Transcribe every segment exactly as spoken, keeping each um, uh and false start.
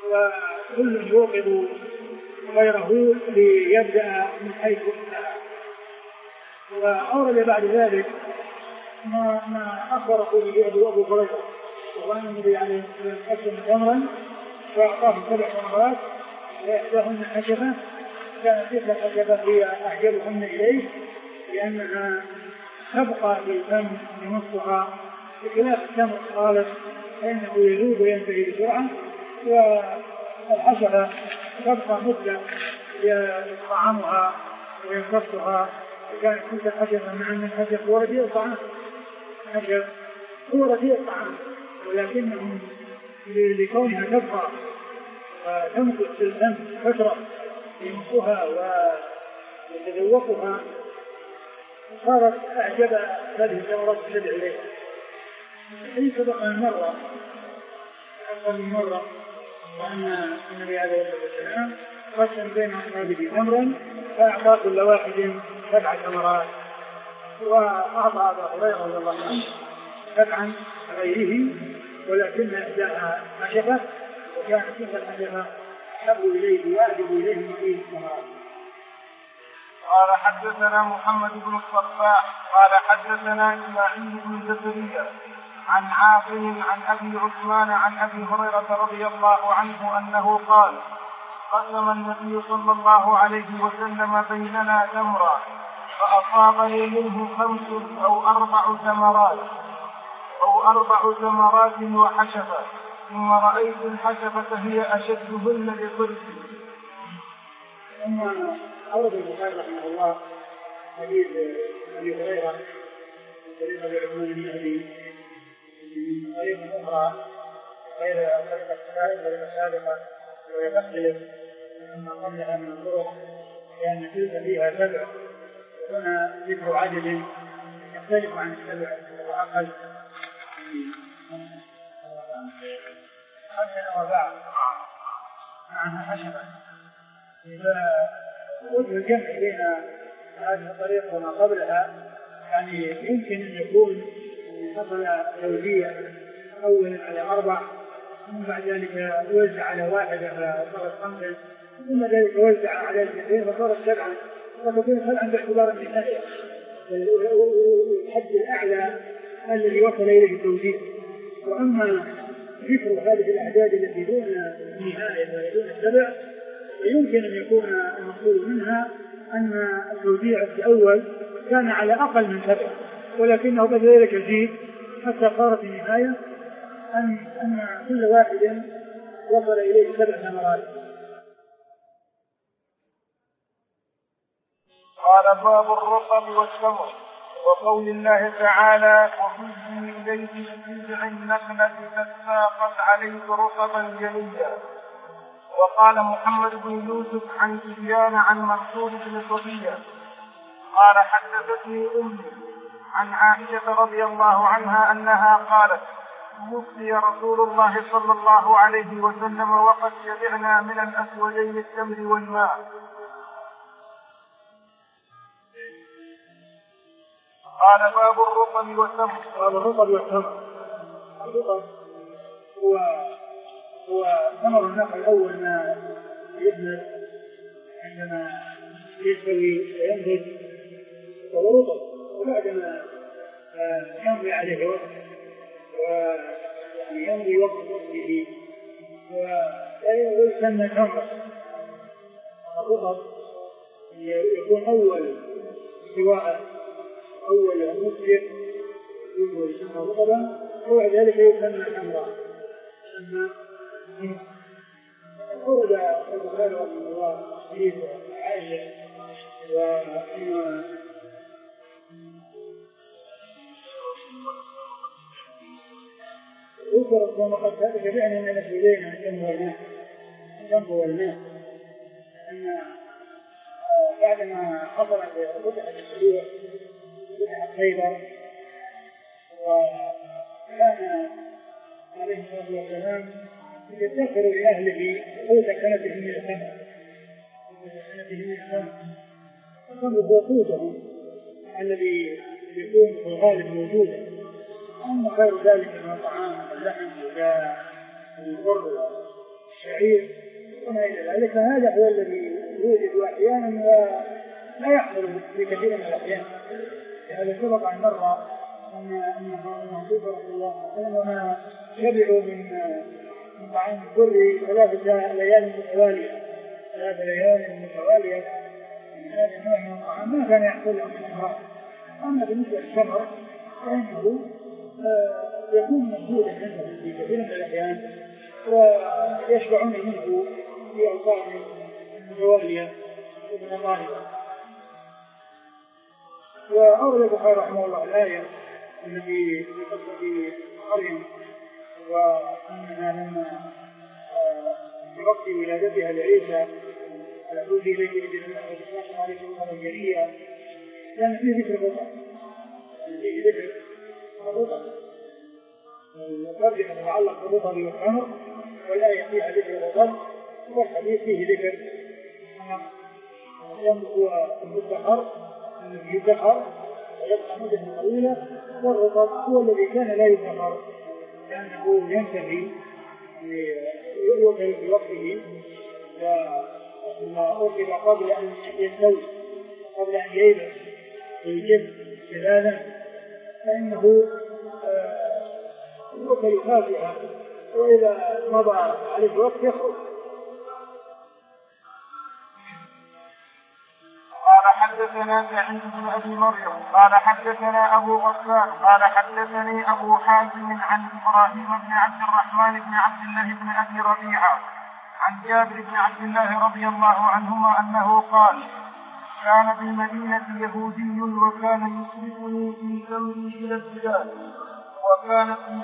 وكل يوقظ غيره ليبدأ من حيث انتهى. وأورد بعد ذلك ما, ما أخبره به أبو هريرة وأن النبي عليه الصلاة والسلام قسم تمرا فأعطاه سبع تمرات وإحداهن حشفة، كانت تلك الحشفة هي أعجبهن إليه لأنها تبقى في الفم بنصها، بخلاف التمر الخالص فإنه يذوب وينتهي بسرعة، والحشفة تبقى مدة يطعمها ويمتصها. كانت تلك الحشفة مع أن الحشف هو رديء الطعام، الحشف هو رديء الطعام، ولكنهم لكونها تبقى وتمكث في الفم فترة يمصها ويتذوقها صارت أعجب هذه الثمرات تدعي إليها. هي سبق من مرة أكثر من مرة وأن النبي عليه الصلاة والسلام قسم بين أصحابه تمرا فأعطى كل واحد سبع تمرات، وأعطى أبا هريرة رضي الله عنه سبعا غيره ولكن إحداها حشفة، وكانت تلك الحشفة أحب إليه وأعجب إليه من هذه التمرات. قال حدثنا محمد بن الصباح قال حدثنا إسماعيل بن زكريا عن عاصم عن أبي عثمان عن أبي هريرة رضي الله عنه أنه قال قسم النبي صلى الله عليه وسلم بيننا تمرا فأصابني منه خمس أو أربع ثمرات أو أربع ثمرات وحشفة، ثم رأيت الحشفة هي أشدهن لصرفي. ثم أورد البخاري رحمه الله حديث أبي هريرة من طريق أبي عثمان النهدي من طريق أخرى غير الطريقة السابقة وهي تختلف مما قبلها من الطرق لأن تلك فيها سبع وهنا ذكر عدد يختلف عن السبع وأقل حتى وبعد معنى حشبة. إذا وجه الجمع بين هذه الطريقة وما قبلها يعني يمكن أن يكون حصل توزيع أولا على أربع ثم بعد ذلك وزع على واحدة فصارت خمسة ثم ذلك وزع على الاثنين فصارت سبعة، فتكون سبعا باعتبار النهاية والحد الأعلى الذي وصل إليه التوزيع. وأما ذكر هذه الأعداد التي دون النهاية ودون السبع يمكن أن يكون المقصود منها أن التوزيع الأول كان على أقل من سبع ولكنه بعد ذلك يزيد حتى صارت النهاية أن أن كل واحد وصل إليه سبع ثمرات. قال باب الرطب والتمر وقول الله تعالى وهزي إليك بجذع النخلة تساقط عليك رطبا جنيا. وقال محمد بن يوسف عن سفيان عن منصور بن صفية قال حدثتني أمي عن عائشة رضي الله عنها أنها قالت توفي رسول الله صلى الله عليه وسلم وقد شبعنا من الأسودين التمر والماء. قال باب الرطب والتمر. باب الرطب والتمر. الرطب هو هو ثمر النخل الأول ما يبلغ عندما يستوي وينضج فهو رطب، وبعدما يمضي عليه وقت ويمضي وقت وقته ويسمى تمرا. الرطب يكون أول سواء أول مسجد يسمى رطبا وبعد ذلك يسمى تمرا. أورد البخاري رحمه الله حديث عائشة وأن ذكر ثم قد شبعنا من الأسودين عن التمر والماء التمر والماء أن بعدما حصلت فتحت السبيع فتحت خيبر وكان عليه الصلاة والسلام يدخر لأهله قوت سنته من التمر سنته من التمر التمر هو قوتهم الذي يكون في الغالب موجودا، أما غير ذلك من الطعام واللحم والبر والشعير والبعير وما إلى ذلك. هذا هو الذي يوجد أحيانا ولا يحصل في كثير من الأحيان. هذا سبق عن مرة أن المنصوب رضي الله عنه وما شبعوا من طعام البر ثلاثة ليال متوالية ثلاثة ليال متوالية من هذا النوع من الطعام ما كان يحصل لهم من أمراض. أما بالنسبة للتمر فإنه يكون موجودا عندهم في كثير من الأحيان ويشبعون منه في أوقات متوالية ومتطالبة. وأورد البخاري رحمه الله الآية التي في قصة مريم وأنها لما في وقت ولادتها لعيسى أوحي إليه بجنة وتصنع عليه أمرا جليا كان فيه ذكر الرضا فيه ذكر الرضا الترجمة تتعلق بالرضا والأمر والآية فيها ذكر الرضا والحديث فيه ذكر هو المدخر الذي يدخر ويبقى مدة طويلة والرطب هو الذي كان لا يدخر لأنه ينتهي يوكل بوقته وأوكل قبل أن يستوي قبل أن ييبس ويجف جلالا فإنه يوكل خافئا وإذا مضى عليه الوقت يخرج. حدثنا سعيد بن أبي مريم قال حدثنا أبو غسان قال حدثني أبو حازم عن إبراهيم بن عبد الرحمن بن عبد الله بن أبي ربيعة عن جابر بن عبد الله رضي الله عنهما أنه قال كان بالمدينة يهودي وكان يسبقني في ثمري إلى البلاد وكانت في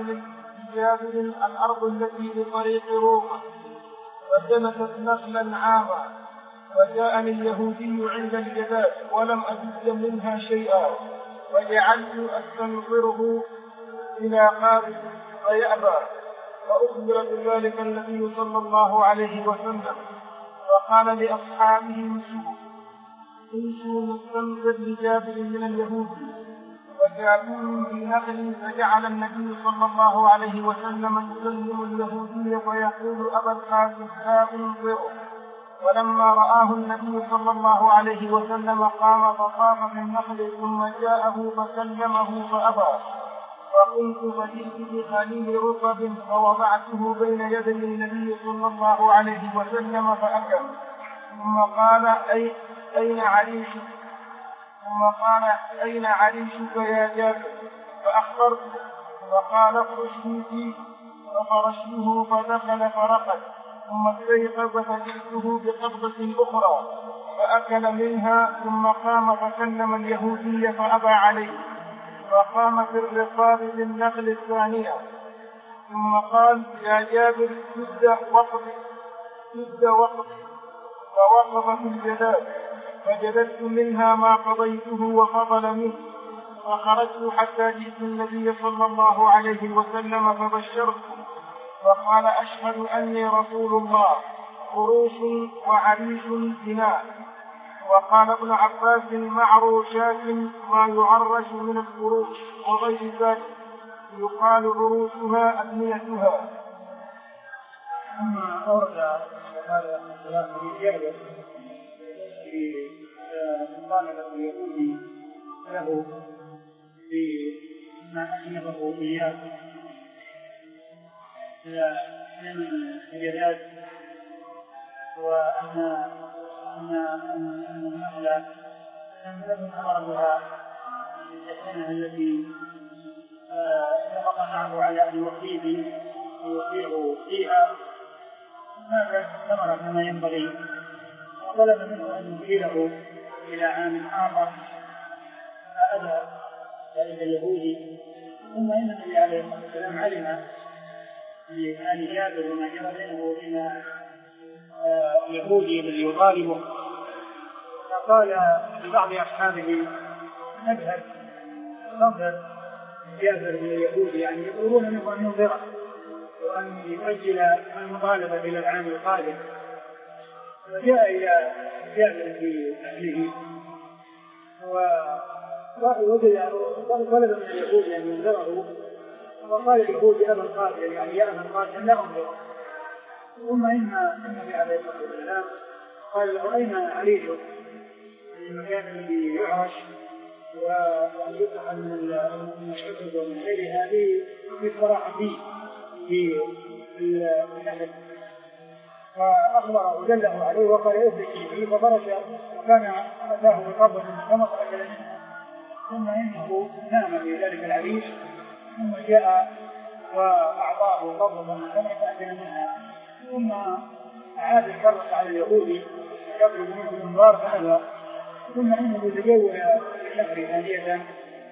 جابر الأرض التي بطريق روما فجنست نخلا عاما وجاءني اليهودي عند الجداد ولم أجد منها شيئا وجعلت أستنظره إلى قابل فيأبى فأخبر بذلك النبي صلى الله عليه وسلم وقال لأصحابه امشوا امشوا نستنظر لجابر من اليهود وجاءوني بنخل فجعل النبي صلى الله عليه وسلم يكلم اليهودي فيقول أبا القاسم لا انظره. ولما رآه النبي صلى الله عليه وسلم قام فطاف في النخل ثم جاءه فكلمه فأبى فقمت فجئت بخليل رطب فوضعته بين يدي النبي صلى الله عليه وسلم فأكل ثم قال أي أين عريشك ثم قال أين عريشك يا جابر فأخبرته فقال افرشني فيه ففرشته فدخل فرقد ثم استيقظ فجئته بقبضة أخرى فأكل منها ثم قام فكلم اليهودي فأبى عليه فقام في الرقاب بالنخل الثانية ثم قال يا جابر سد وقت سد وقت فوقف في الجداد فجددت منها ما قضيته وفضل منه فخرجت حتى جئت النبي صلى الله عليه وسلم فبشرته فقال أشهد أني رسول الله خروش وعريش بناء. وقال ابن عباس معروشات ما يعرش من الخروش وغير ذلك يقال عروشها أبنيتها. ثم أورد هذا الكلام في جابر في مطالبة اليهودي له بما أحنفه إياه إلى من الجداد وأن أن النخلة لم تكن أمرها السنة التي سبق معه على أن يوصيه يوصيه فيها ماذا ثمر كما ينبغي وطلب منه أن يشيله إلى عام آخر فأبى ذلك اليهودي. ثم إن النبي عليه الصلاة والسلام علم بآل جابر وما جرى بينه وبين اليهودي الذي يطالبه فقال لبعض أصحابه نذهب ننظر جابر من اليهودي يعني يقولون منه أن ينظره وأن يؤجل المطالبة إلى العام القادم. فجاء إلى جابر في أهله ووجد طلب من اليهودي أن ينظره وقال اليهودي أبا القاسم يعني يا أبا القاسم لا أنظره ثم إن النبي عليه الصلاة والسلام قال له أين عريشه في المكان الذي يعرش ويطلق من الحدود ومن غيرها بصراحة فيه في النفس، فأخبره دله عليه وقال يثبت فيه فخرج وكان أتاه بقبض من السماء فأكل منها، ثم إنه نام في ذلك العريش ثم جاء وأعطاه قبضا من السماء فأكل منها، ثم عاد الكرة على اليهودي يطلب منه الانظار فأبى، ثم إنه تجول الشهر ثانية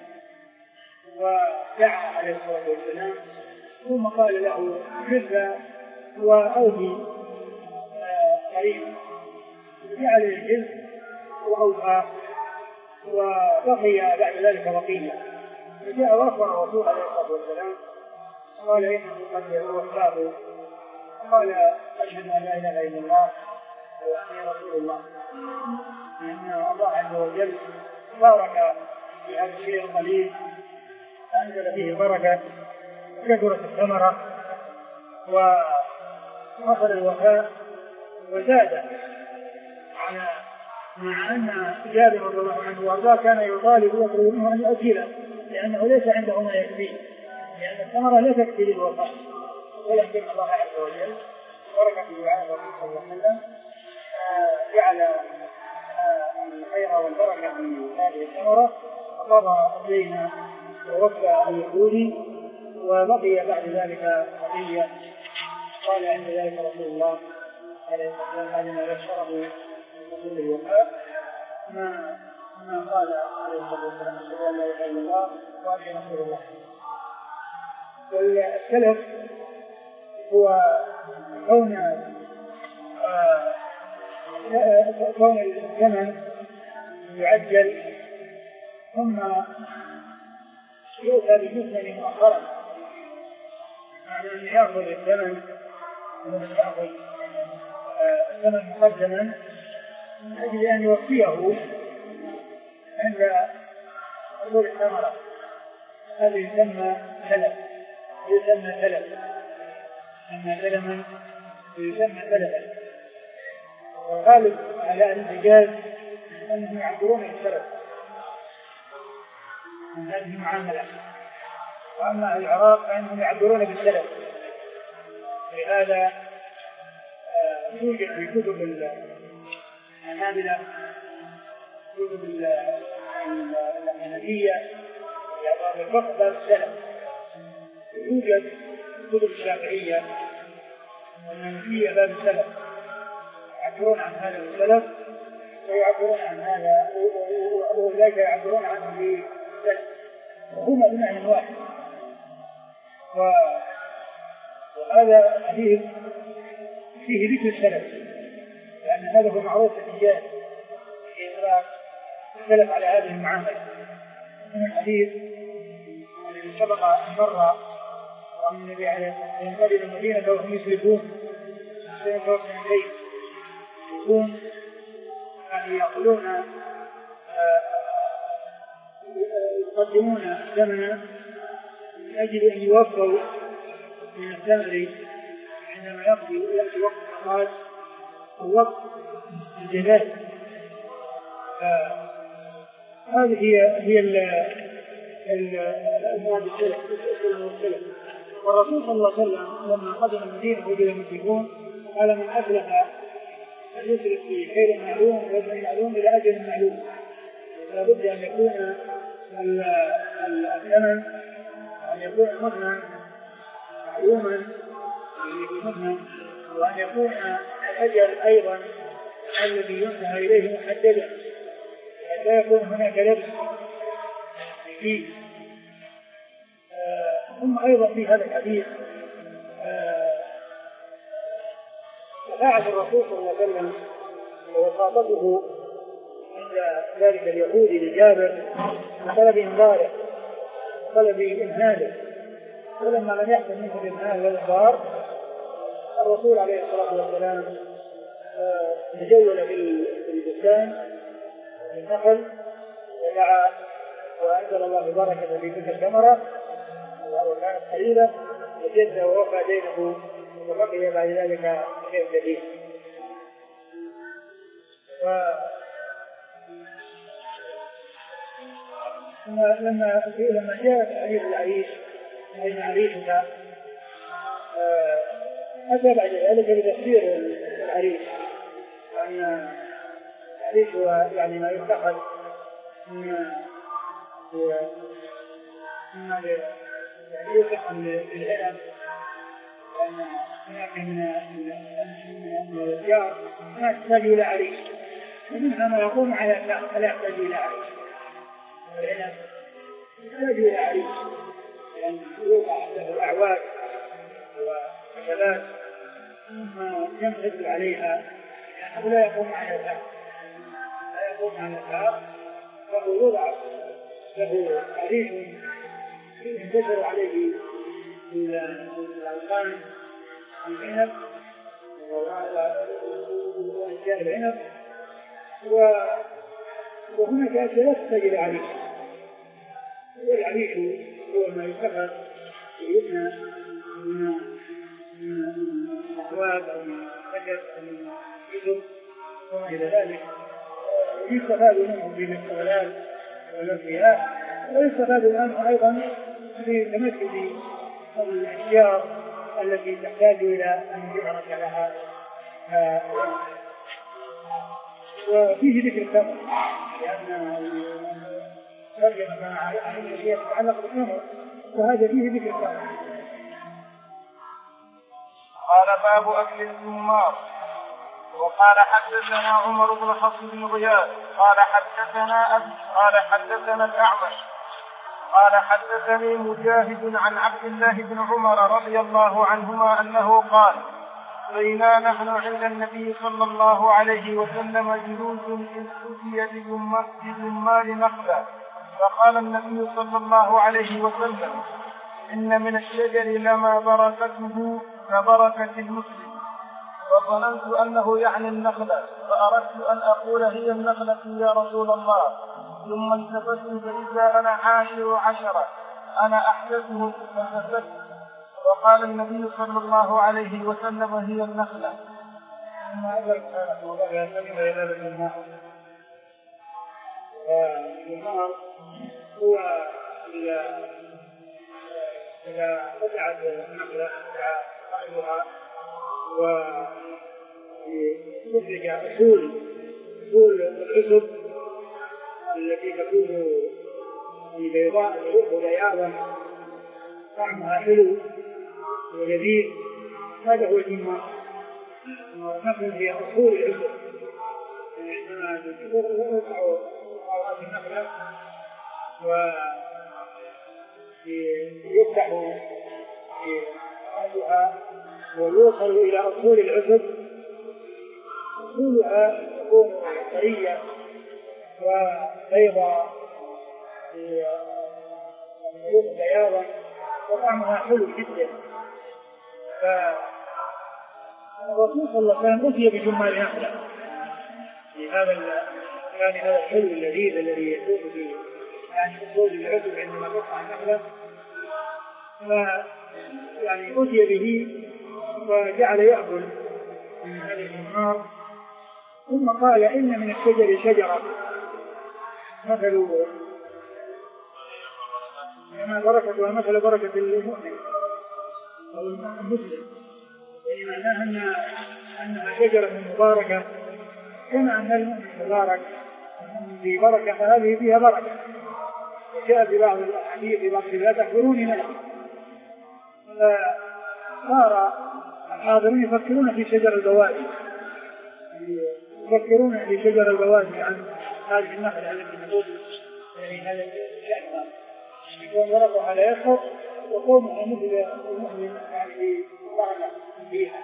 ودعا عليه الصلاة والسلام ثم قال له جد وأوفي قريب، جعل الجد وأوفى وبقي بعد ذلك بقية، فجاء وأخبر الرسول عليه الصلاة والسلام قال إنه قد وفاه، قال أشهد أن لا إله إلا الله وأني رسول الله، لأن الله عز وجل بارك في هذا الشيء القليل أنزل فيه بركة كثرت الثمرة وحصل الوفاء وزاد، على مع أن جابر رضي الله عنه وارضاه كان يطالب ويطلب منه أن يؤكله لأنه ليس عنده ما يكفيه، لأن الثمرة لا تكفي للوفاء، ولكن الله عز وجل بركة في دعاء الرسول صلى الله عليه وسلم جعل الخير والبركة في هذه الثمرة فقضى الدين ووفى اليهودي وبقي بعد ذلك بقية. قال عند ذلك رسول الله عليه الصلاة والسلام علم يشره رسول الوفاء ما ما قال عليه الصلاة والسلام أشهد أن لا إله إلا الله وأني رسول الله. والسلف هو كون آه كون الزمن يعجل ثم يؤتى بالجسم مؤخرا، يعني أن يأخذ الزمن ومن يأخذ الزمن مقدما من أجل أن يوفيه عند حصول الثمرة، هذا يسمى سلف، يسمى سلف، أما سلما يسمى سلفا. وغالب على الحجاز أنهم يعبرون السلف من هذه المعاملة، وأما العراق فإنهم يعبرون بالسلف، لهذا يوجد في كتب الحنابلة كتب الحنفية في الفقه باب السلف، يوجد كتب الشافعية والحنفية باب السلف، يعبرون عن هذا السلف ويعبرون عن هذا وأولئك يعبرون عنه بالسلف، وهما بمعنى واحد. وهذا الحديث فيه ذكر السلف، لأن هذا هو معروف الحجاز في إطلاق السلف على هذه المعاملة. من الحديث الذي سبق أن مر وأن النبي عليه الصلاة والسلام قدم المدينة وهم يسلكون سنة وسنتين، يكون يعني يأكلون يقدمون الثمن من أجل أن يوفوا من الثمر عندما يقضي يأتي وقت الخراج ووقت الجزاء. هذه هي هي المادة السلف. والرسول صلى الله عليه وسلم لما قدم المدينة وجد المشركون قال من أفلح يسلك في خير معلوم ويجب معلوم إلى أجل معلوم، لابد أن يكون الثمن أن يكون المثمن معلوما المثمن، وأن يكون الأجل أيضا الذي ينتهى إليه محددا، لا يكون هناك لبس فيه. ثم أيضا في هذا الحديث فاعل الرسول صلى الله عليه وسلم وخاطبه عند ذلك اليهودي لجابر طلب إنذاره طلب إمهاله، ولما لم يحصل منه الإمهال والإنذار الرسول عليه الصلاة والسلام تجول في البستان النخل ودعا وأنزل الله بركة في تلك الثمرة وكانت قليلة وجد ووفى دينه وبقي بعد ذلك شيء جديد. لما لما جاء تعريف العريس بين عريسنا أتى بعد ذلك بتفسير العريس، أن العريس هو يعني ما يتخذ من مما يعني يتخذ للعنب، لأن هناك من الأشياء ما تحتاج إلى عريس، ومنها ما يقوم على لا يحتاج إلى عريس. العنب يحتاج إلى عريس لأن يوقع له الأعواد وكذلك ما ينفذ عليها يعني لا يقوم على الأرض لا يقوم على الأرض فهو يوضع له عريس ينتشر عليه الألقان العنب وأشياء العنب، وهناك أشياء لا تحتاج إلى عريس. والعريس هو ما يتخذ ويبنى من أخوات أو من شجر أو من كتب وما إلى ذلك، يستفاد منه بالاستغلال والانتهاء، ويستفاد منه أيضا بتمثل الأشياء التي تحتاج إلى أن يعرف لها. وفيه ذكر الثمر لأن ترجمة مع الأشياء تتعلق بالثمر، وهذا فيه ذكر الثمر. قال باب أكل الثمار. وقال حدثنا عمر بن حفص بن غياث قال حدثنا أبي قال حدثنا الأعمش قال حدثني مجاهد عن عبد الله بن عمر رضي الله عنهما أنه قال بينا نحن عند النبي صلى الله عليه وسلم جلوس إذ أتي بجمال نخلة، فقال النبي صلى الله عليه وسلم إن من الشجر لما بركته كبركة المسلم، وظننت أنه يعني النخلة، فأردت أن أقول هي النخلة يا رسول الله، ثم التفت فإذا أنا عاشر عشرة أنا أحدثهم فالتفت، وقال النبي صلى الله عليه وسلم هي النخلة. ثم أدرك الله يسلم إلى النار. والنار هو إذا فتحت النخلة صاحبها ويخرج أصول أصول العشب التي تكون بيضاء الروح بياضا طعمها حلو ولذيذ، هذا هو الإيمان. ونحن في أصول العشب عندما يوقع أوراق النخلة ويفتح في أصلها ويوصل إلى أصول العشب، أصولها تكون طرية وبيضاء بياضا وطعمها حلو جدا. فالرسول صلى الله عليه وسلم أتي بجمال نخلة في هذا كان هذا الحلو اللذيذ الذي يكون في يعني أصول العشب عندما تقطع النخلة، يعني أتي به وجعل يأكل من هذه الثمار، ثم قال إن من الشجر شجرة مثل كما بركتها مثل بركة المؤمن أو المسلم، يعني معناها أن أنها شجرة مباركة كما أن المؤمن مبارك في بركة، فهذه فيها بركة. جاء في بعض الأحاديث في بعض لا تحضروني منه، فصار الحاضرين يفكرون في شجر البوادي، يفكرون في شجر البوادي عن هذه النخلة التي تقول يعني هذا الشأن يكون ورقها لا يسقط وقومها مثل المؤمن يعني بركة فيها.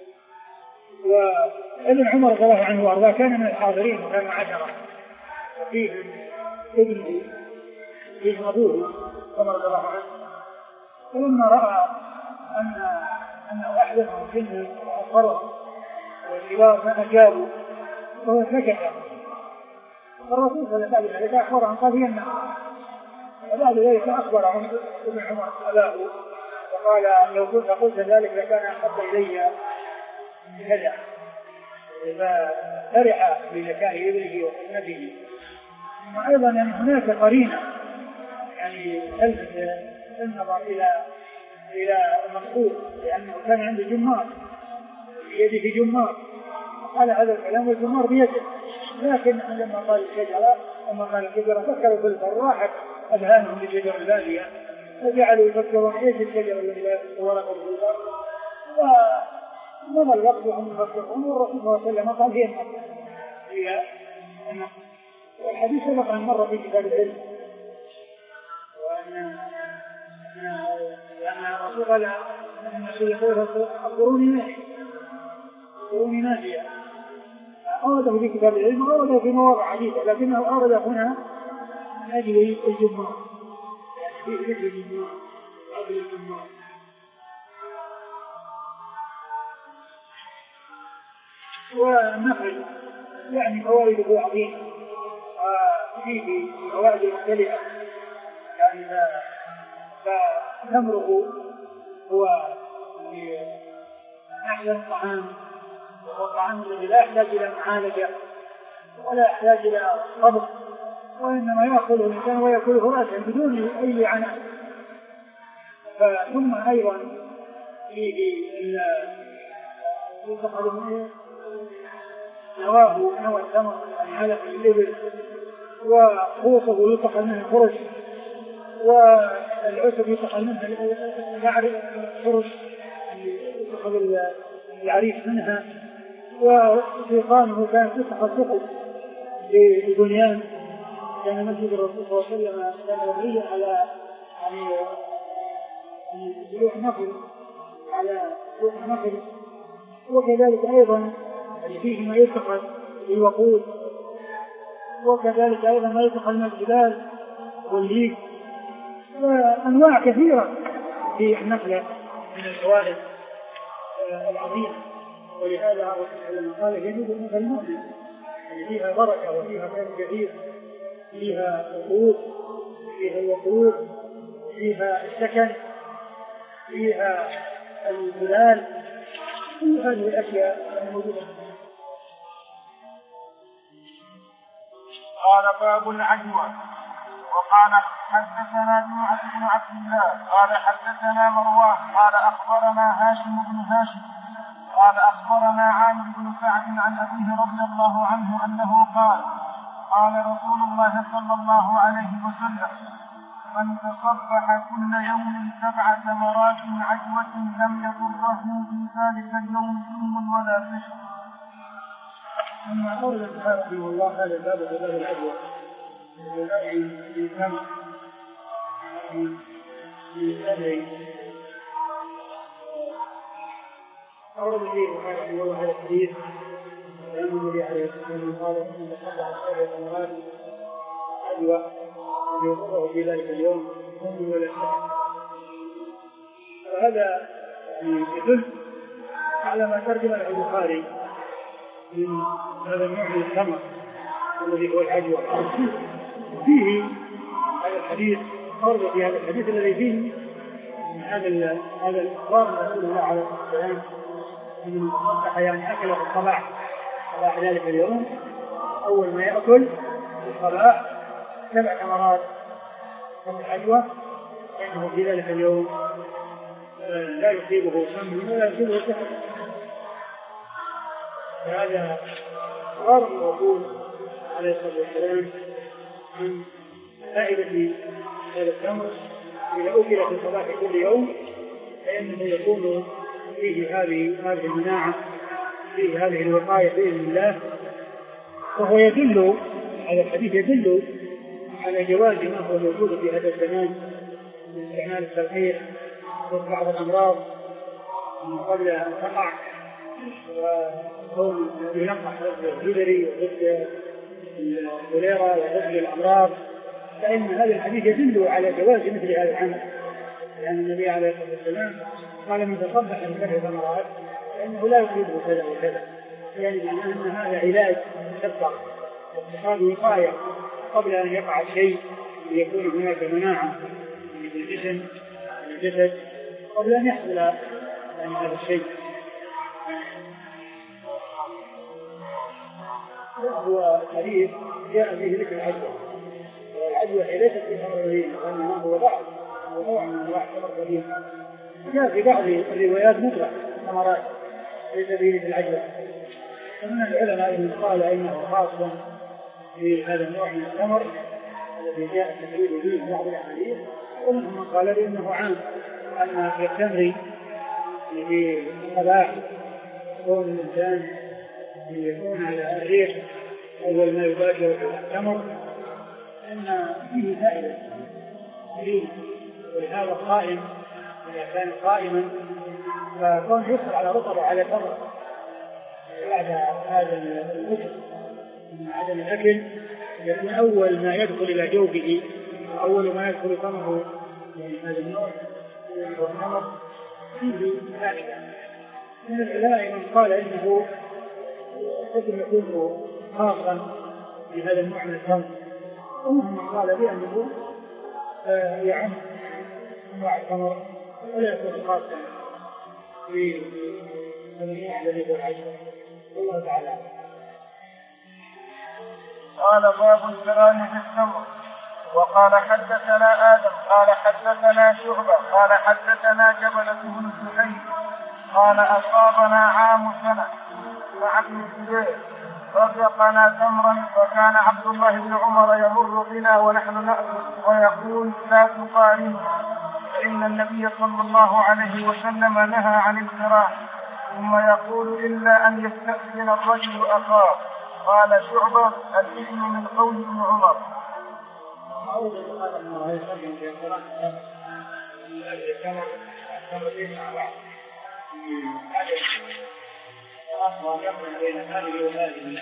وابن عمر رضي الله عنه وارضاه كان من الحاضرين وكانوا عشرة، وفيه ابنه فيه أبوه عمر رضي الله عنه، فلما رأى أن أن أحدثهم جن وأخرهم والكبار ما أجابوا وهو سكت، فالرسول صلى الله عليه وسلم أخبرهم قال هي النخلة. وبعد ذلك أخبر ابن عمر أباه وقال لو كنت قلت ذلك لكان أحب إلي كذا، ففرح بذكاء ابنه وحكمته. وأيضا يعني هناك قرينة يعني تلفت النظر إلى إلى المقصود، لأنه كان عنده جمار بيده جمار، قال هذا الكلام والجمار بيده، لكن لما قال الشجرة لما قال الشجرة فكروا في الفراحة أذهانهم لشجر البادية فجعلوا يفكرون ايش الشجرة التي ورقت في الأرض، ومضى الوقت وهم يفكرون والرسول صلى الله عليه وسلم قال هي النقل هي النقل. والحديث سبق أن مر في كتاب العلم، وأن لأن الرسول قال أن الرسول يقول أخبروني ناسي أخبروني ناسي، أورده في كتاب العلم وأورده في مواضع عديدة، لكنه أورد هنا من أجل الجمهور، يعني في ذكر الجمهور قبل الجمهور. والنفل يعني فوائده عظيمة وفيه فوائد مختلفة، يعني فتمره هو أحسن طعام، وهو الطعام الذي لا يحتاج إلى معالجة ولا يحتاج إلى طبخ، وإنما يأكله الإنسان ويأكله رأسا بدون أي عناء. ثم أيضا فيه يتخذ منه نواه نوى التمر عن علف الإبل، وخوصه يتخذ منه الفرش، والعسب يتخذ منه الفرش يتخذ العريس منها، وسيقانه كانت تتخذ سقف للبنيان. كان مسجد الرسول صلى الله عليه وسلم كان مبنيا على يعني سلوح نخل على سلوح نخل، وكذلك أيضا فيه ما يتخذ للوقود، وكذلك أيضا ما يتخذ من الجبال والليك، وأنواع كثيرة في النخلة من الفوائد العظيمة. ولهذا قال يجوز النخل المؤمن يعني فيها بركة وفيها خير كثير، فيها وقود، فيها الوقود، فيها السكن، فيها الظلال، كل هذه الأشياء الموجودة. قال باب العجوة. وقال حدثنا جمعة بن عبد الله قال حدثنا مروان قال أخبرنا هاشم بن هاشم قال أخبرنا عامر بن سعد عن أبيه رضي الله عنه أنه قال قال رسول الله صلى الله عليه وسلم من تصبح كل يوم سبع ثمرات عجوة لم يضره في ذلك اليوم ثم ولا فشل. أما قول الصحابة رحمه الله هذا الباب باب العجوة الإنسان يستدعي أورد فيه رحمه الله هذا الحديث لأن النبي عليه الصلاة والسلام قال إن تصبح سبع ثمرات عجوة يضره في ذلك اليوم ثم ولا فشل. وهذا يدل على ما ترجم له البخاري من هذا النوع من الثمر الذي هو العجوة. فيه هذا الحديث أرض في هذا الحديث الذي فيه هذا هذا الإخبار من رسول الله عليه الصلاة والسلام أن تصبح يعني أكل في الصباح صباح ذلك اليوم، أول ما يأكل في الصباح سبع ثمرات من العجوة، لأنه في ذلك اليوم لا يصيبه سم ولا يصيبه سحر. هذا غرض الرسول عليه الصلاة والسلام عن فائدة هذا التمر إذا أكل في الصباح كل يوم فإنه يكون فيه هذه هذه المناعة، فيه هذه الوقاية بإذن الله. وهو يدل هذا الحديث يدل على جواز ما هو موجود في هذا الزمان من استعمال التلقيح وبعض الأمراض قبل أن تقع، وكون ينقح ضد الجدري وضد الكوليرا وضد الأمراض، فإن هذا الحديث يدل على جواز مثل هذا العمل، لأن النبي عليه الصلاة والسلام قال من تصبح من سبع ثمرات فإنه لا يصيبه كذا وكذا، يعني أن هذا علاج مشبع واتخاذ وقاية قبل أن يقع الشيء ليكون هناك مناعة في الجسم الجسد قبل أن يحصل يعني هذا الشيء. هو حديث جاء فيه ذكر العدوى، والعدوى ليست في التمر القديم، وإنما هو بعض ونوع من أنواع التمر القديم. جاء في بعض الروايات مطلق ثمرات ليس به في العدوى. ومن العلماء من قال إنه خاص في هذا النوع من التمر الذي جاء التحديد به في بعض الأحاديث، ومنهم من قال بأنه عام، أن في التمر في الصباح يكون الإنسان يكون على الريح أول ما يباشر التمر أن فيه فائدة فيه، ولهذا القائم إذا كان قائما فكون يحصل على رطب على تمر بعد هذا الوقت من عدم الأكل، لأن أول ما يدخل إلى جوفه أول ما يدخل تمره من هذا النوع هو التمر فيه فائدة. من العلماء من قال إنه قد يكون خاصا بهذا النوع من التمر، ومن قال بأنه يعم نوع التمر ولا يكون خاصا في النوع الذي هو العشر. والله تعالى. قال باب الكرام في التمر. وقال حدثنا آدم قال حدثنا شعبة قال حدثنا جبلة بن سحيم قال أصابنا عام سنة مع ابن الزبير رزقنا تمرا، وكان عبد الله بن عمر يمر بنا ونحن نأكل ويقول لا تقارنوا، فإن النبي صلى الله عليه وسلم نهى عن الكرام، ثم يقول إلا أن يستأذن الرجل أخاه. قال شعبة الإثم من قول ابن عمر. بين هذه وهذه،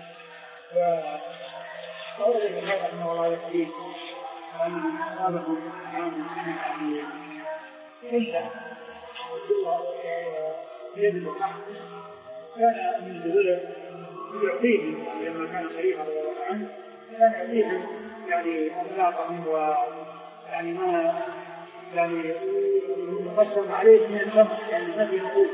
وأورد ابن عمر رحمه الله يحكي أن أصابهم عام عام إلا يد كان من الزبير يعطيه لما كان خليفة رضي الله عنه، كان يعطيهم يعني أخلاقهم ويعني ما يعني يقسم عليه من التمر، يعني ما في نقود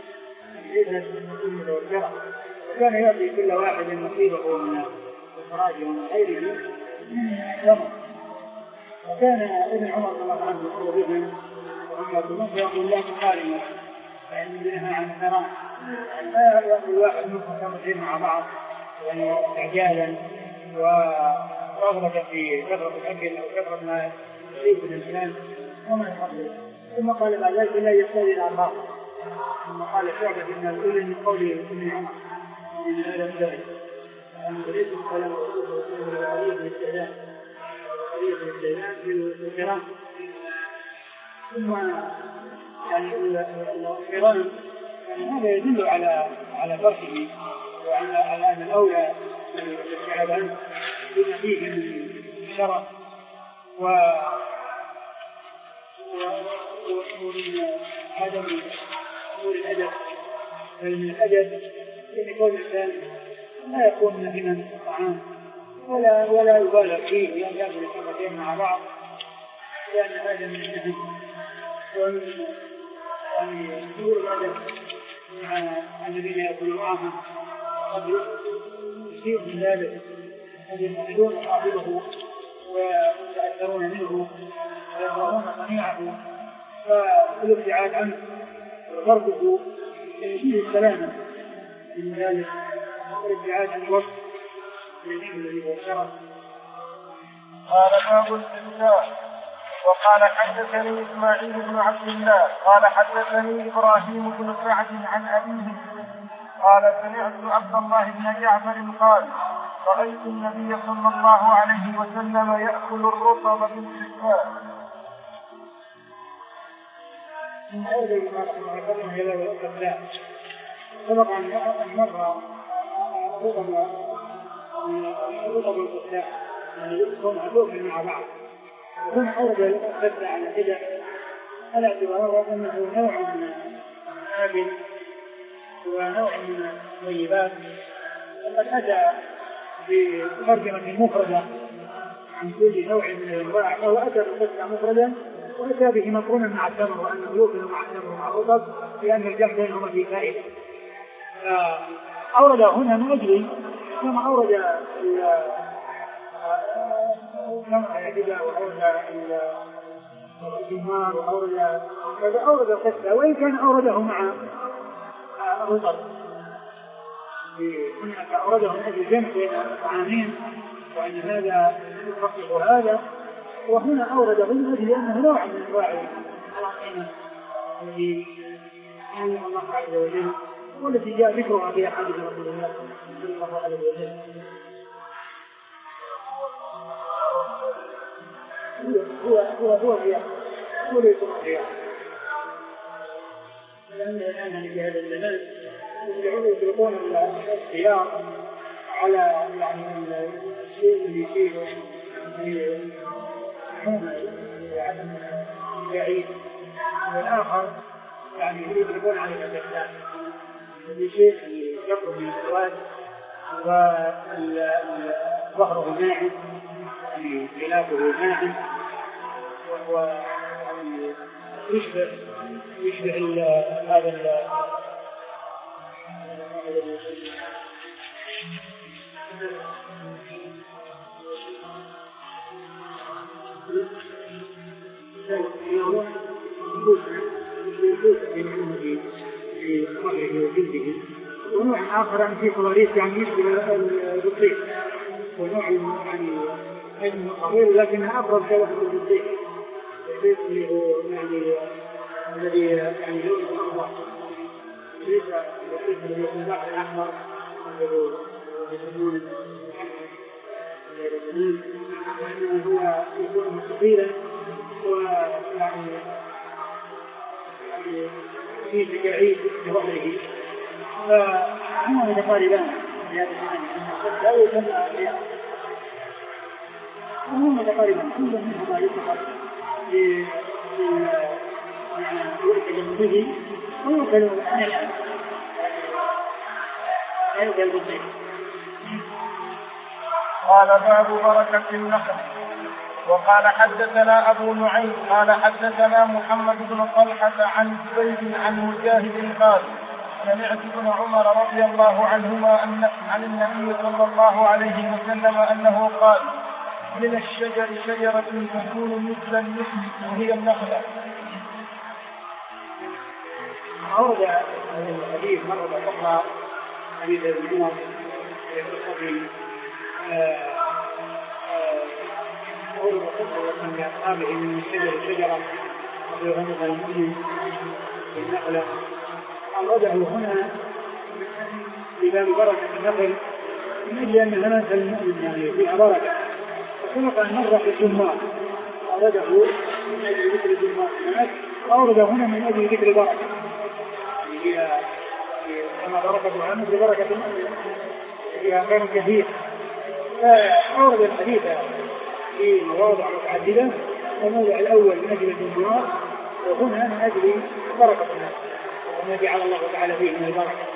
وكان يعطي كل واحد نصيبه من الخراج ومن خيره من التمر. وكان ابن عمر رضي الله عنه يقول بهم وهم يقولون فيقول لا تقارنوا فإن بينها عن الحرام، لا يقول واحد منكم تمرين مع بعض يعني استعجالا ورغبة في كثرة الأكل أو كثرة ما يصيب الإنسان وما يحصل. ثم قال بعد ذلك لا يستوي الأرباب، ثم قال شعبة إن الأولى من قول ابن عمر من هذا الدرج أن ليس الكلام رسول العلي بالاستعلام علي بالاستعلام في الكلام. ثم يعني القران يعني هذا يدل على على فرقه وعلى على أن الأولى الابتعاد عنه بما فيه من الشرف و ومن عدم أمور الأدب. فمن الأدب أن يكون الإنسان لا يكون مهما الطعام ولا ولا يبالغ فيه لأن يأكل الكفتين مع بعض، لأن هذا من النهم. ومن يعني أمور الأدب مع الذين يأكلون معهم قد يصير من ذلك أن يمثلون صاحبه ويتأثرون منه ويظهرون صنيعه، فالابتعاد عنه وتركه فيه السلامة من ذلك، والابتعاد عن الوقت الذي هو الشرف. قال باب الاستفتاء. وقال حدثني إسماعيل بن عبد الله قال حدثني إبراهيم بن سعد عن أبيه قال سمعت عبد الله بن جعفر قال رأيت النبي صلى الله عليه وسلم يأكل الرطب بالاستفتاء. من أول ما رحمه إلى الاستفتاء سبق أن مر رطب رطب الاستفتاء يعني يكون عدوك مع بعض، ثم أورد الاستفتاء على كده على اعتبار أنه نوع من الآبل ونوع من الطيبات، وقد أتى بترجمة مفردة عن كل نوع من الأنواع، فهو أتى بالقصة مفردا وأتى به مقرونا مع التمر وأنه يوكل مع التمر ومع الرطب لأن الجمع بينهما في فائدة. أورد هنا من أجل كما أورد كما يجب وأورد الجمار وأورد هذا أورد القصة، وإن كان أورده مع الرطب هناك أورده من أجل جمع بين الطعامين وأن هذا يخفف هذا، وهنا أورده من أجل أنه نوع من أنواع الطعام الذي يعلم الله عز وجل والتي جاء ذكرها في حديث رسول الله صلى الله عليه وسلم. هو هو هو الرياض هو ليس الرياض، لأن الآن في هذا الزمان يطلقون الخيار على يعني الشيء اللي فيه حمى وعدم بعيد، والآخر يعني يطلقون على الأشياء اللي شيء يقرب من السواد وظهره ناعم يعني خلافه ناعم، وهو يعني يشبه يشبه هذا في ظهره وجلده، ونوع آخر في صواريخ يعني يشبه البطيخ، ونوع يعني علم صغير لكنها أقرب شبه البطيخ اللي هو يعني الذي يعني لونه أخضر، ليس البطيخ الذي يكون البحر الأحمر الذي يسمونه هو يكون صغيرا ويعني في تجاعيد في ظهره، فهما متقاربان في هذا الزمن لا يسمى الرياض، وهما متقاربان كل منهما يصحب بجنبه ويوكل عن الآن لا يوكل بالضيق. قال باب بركة النخل. وقال حدثنا أبو نعيم قال حدثنا محمد بن طلحة عن زبيد عن مجاهد قال سمعت ابن عمر رضي الله عنهما أن عن النبي صلى الله عليه وسلم أنه قال من الشجر شجرة تكون مثل النخل وهي النخلة. أورد الحديث مرة أخرى حديث ابن عمر في قصة أول وقصة من أصحابه من الشجر شجرة وغمض المؤمن في النخلة، أورده هنا بباب بركة النخل من أجل أنها نخل المؤمن يعني فيها بركة، وسبق أن مر في الجمار أورده من أجل ذكر الجمار، أورده هنا من أجل ذكر بركة فيها كما بركة عنه ببركة المؤمن فيها خير كثير، فأورد الحديث في مواضع متعددة، والموضع الأول من أجل الجمار، وهنا من أجل بركة الناس وما جعل الله تعالى فيه من البركة.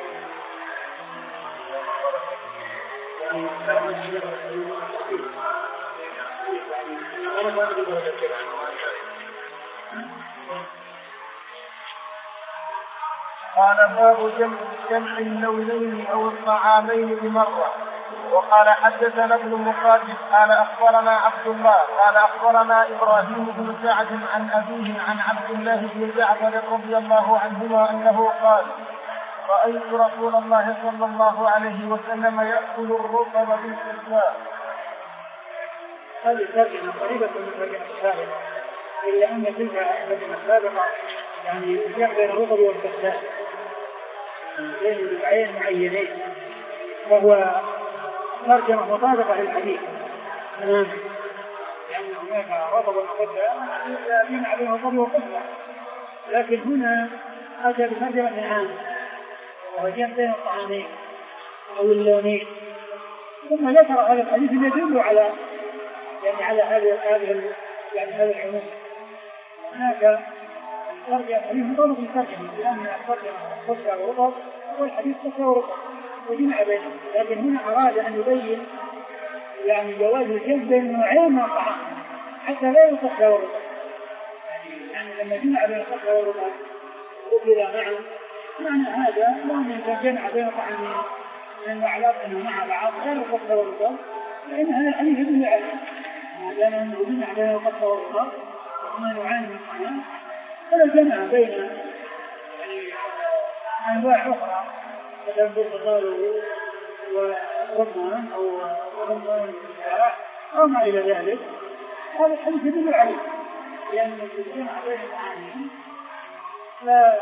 قال باب جمع جمع اللونين أو الطعامين بمرة. وقال حدثنا ابن مقاتل قال أخبرنا عبد الله قال أخبرنا إبراهيم بن سعد عن أبيه عن عبد الله بن جعفر رضي الله عنهما أنه قال رأيت رسول الله صلى الله عليه وسلم يأكل الرطب بالكساء. هذه الترجمة قريبة من الترجمة السابقة، إلا أن تلك الترجمة السابقة يعني يجمع بين الرطب والكساء بين البدعين معينين، وهو ترجمة مطابقة للحديث لأن هناك رطب وكساء يجمع بين الرطب والكساء، لكن هنا أتى بترجمة عامة وهو جمع بين الطعامين أو اللونين، ثم ذكر هذا الحديث يدل على يعني على هذه هذه يعني هذا العموم. هناك ترجمة الحديث مطابق للترجمة لأن الترجمة كساء ورطب والحديث كساء ورطب وجمع بينهم، لكن هنا أراد أن يبين يعني جواز الجمع بين نوعين من الطعام حتى لا يكساء ورطب، يعني لما جمع بين الكساء والرطب وكذا معا معنى هذا لا يمكن جمع بين طعامين لأن علاقتنا مع بعض غير القصد والرقاب، لأن هذا الحديث يدل عليه ما دام موجودين على القصد والرقاب وما نوعان من الطعام، فلا جمع بين يعني أنواع أخرى مثل البرتقال ورمان أو رمان أو ما إلى ذلك. هذا الحديث يدل عليه لأن الجمع بين الطعامين لا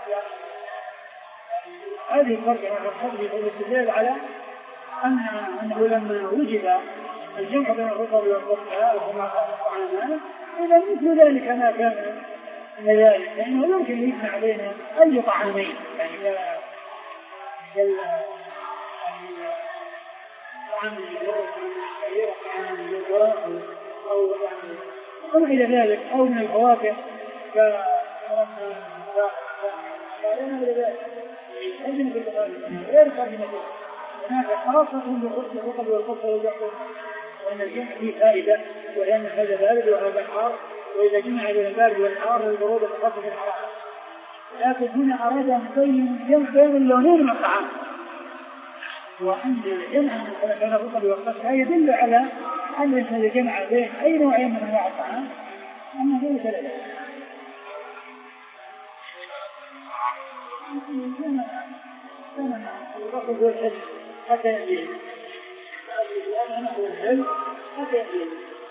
هذه الفرق على الحديث والاستدلال على أن أنه لما وجد الجمع بين الرطب والقصة وهما الطعامان إذا مثل ذلك ما كان من ذلك، لأنه يمكن أن يجمع بين أي طعامين يعني طعام الجوع طعام الجوع أو يعني أو إلى ذلك أو من الفواكه كرمان فإن إلى ذلك أجنب الغالب غير قادمة هناك خاصة بالرطب والقصة والجحر وأن الجمع فيه فائدة وأن هذا بارد وهذا حار، وإذا جمع بين البارد والحار البرودة تخفف الحرارة. لكن هنا أراد أن يبين الجمع بين اللونين من الطعام، وأن الجمع بين الرطب والقصة يدل على أن الجمع بين أي نوعين من أنواع الطعام أنه ليس له الرطب والحلم حتى يأتيه أنا هو الحلم حتى يأتيه.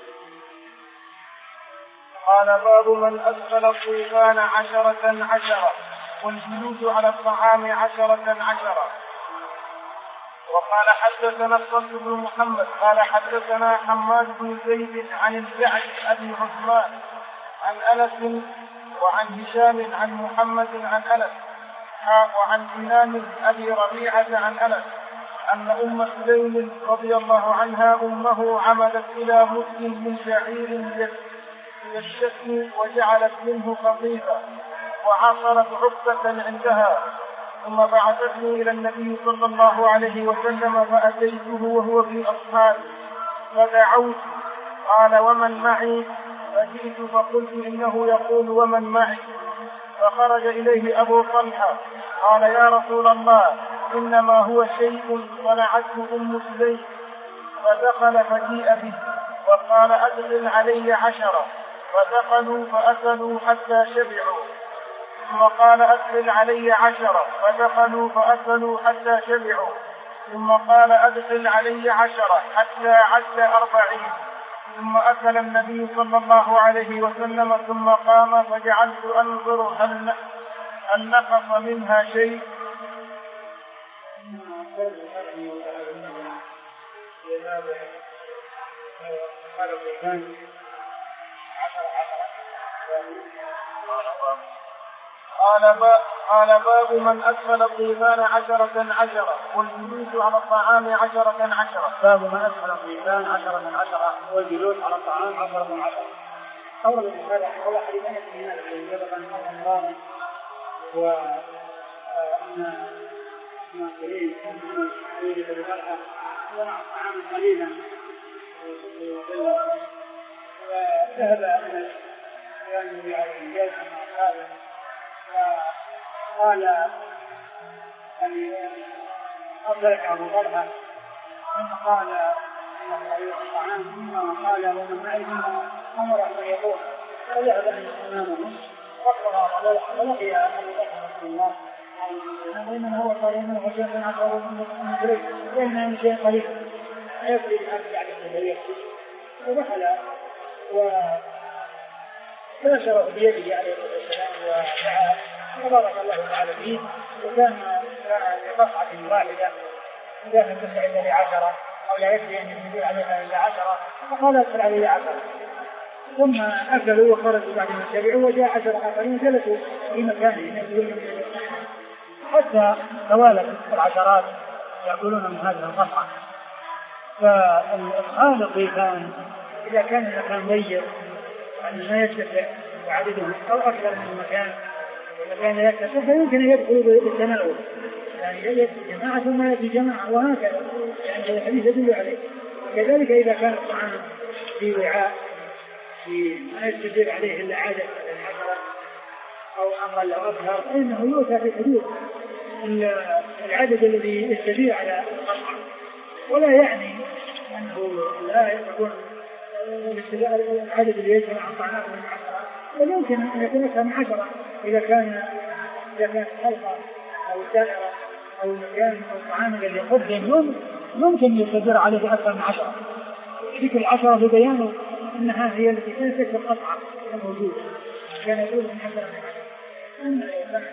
قال باب من أدخل الطيفان عشرة عشرة والجلوس على الطعام عشرة عشرة. وقال حدثنا الصلت بن محمد قال حدثنا حماد بن زيد عن الجعد أبي عثمان عن أنس وعن هشام عن محمد عن أنس وعن إمام أبي ربيعة عن أنس أن أم سليم رضي الله عنها أمه عمدت إلى مسك من شعير يشتكي وجعلت منه قطيفة وعصرت عقبة عندها، ثم بعثتني إلى النبي صلى الله عليه وسلم فأتيته وهو في أصحابه فدعوت قال ومن معي؟ فجئت فقلت إنه يقول ومن معي؟ فخرج إليه أبو طلحة قال يا رسول الله إنما هو شيء صنعته أم سليم. فدخل فجيء به وقال أدخل علي عشرة، فدخلوا فأكلوا حتى شبعوا، ثم قال أدخل علي عشرة، فدخلوا فأكلوا حتى شبعوا، ثم قال أدخل علي عشرة حتى عد أربعين، ثم أكل النبي صلى الله عليه وسلم ثم قام فجعلت أنظر هل هل نقص منها شيء. قال قال باب من أدخل الطيفان عشرة عشرة والجلوس على الطعام عشرة عشرة. باب من أدخل الطيفان عشرة عشرة والجلوس على الطعام عشرة عشرة. أول من هذا حول حديثين من هذا الجبل عن الله وأن ما قليل من يريد بالفرحة ونع الطعام قليلا وذهب أنس وأنه عليه جالس مع أصحابه فقال يعني أصدرك أبو طلحة ثم قال إنه عليه الطعام ثم قال ومن معي أمر أن يقول فذهب أمامه وقرأ ولقي أبو طلحة رسول الله إنما هو قال إنه هو شيء أكبر من ذلك وإنه شيء قليل لا يفري الحمد بعد التدريب. ودخل وباشر بيده عليه السلام ودعا وبارك الله تعالى فيه، وكان لقطعة واحدة وداخل تسع إلا عشرة أو لا يكفي أن يزيد عليها إلا عشرة، فقال أدخل عليه عشرة. ثم أكلوا وخرجوا بعد ما شبعوا وجاء عشرة آخرين جلسوا في مكانهم حتى توالت العشرات يأكلون من هذه القطعة. فالإدخال الضيفان إذا كان المكان ضيق يعني ما يتسع وعددهم أو أكثر من المكان المكان يتسع فيمكن أن يدخلوا بالتناول، يعني يأتي جماعة ثم يأتي جماعة وهكذا، يعني الحديث يدل عليه. وكذلك إذا كان الطعام في وعاء في ما يستدل عليه إلا عدد العشرة أو أقل أو أكثر فإنه يؤتى في حدود العدد الذي يستدل على قطعا، ولا يعني أنه لا يكون العدد اللي يجمع عن طعنات من عشرة، بل يمكن أن يكون أكثر من عشرة إذا كان إذا كانت حلقة أو دائرة أو مكان أو طعام الذي يقدم ممكن يقدر عليه أكثر من عشرة. ذكر العشرة ببيان أنها هي التي تنسك القطعة الموجودة، كان يقول من أكثر من عشرة. أما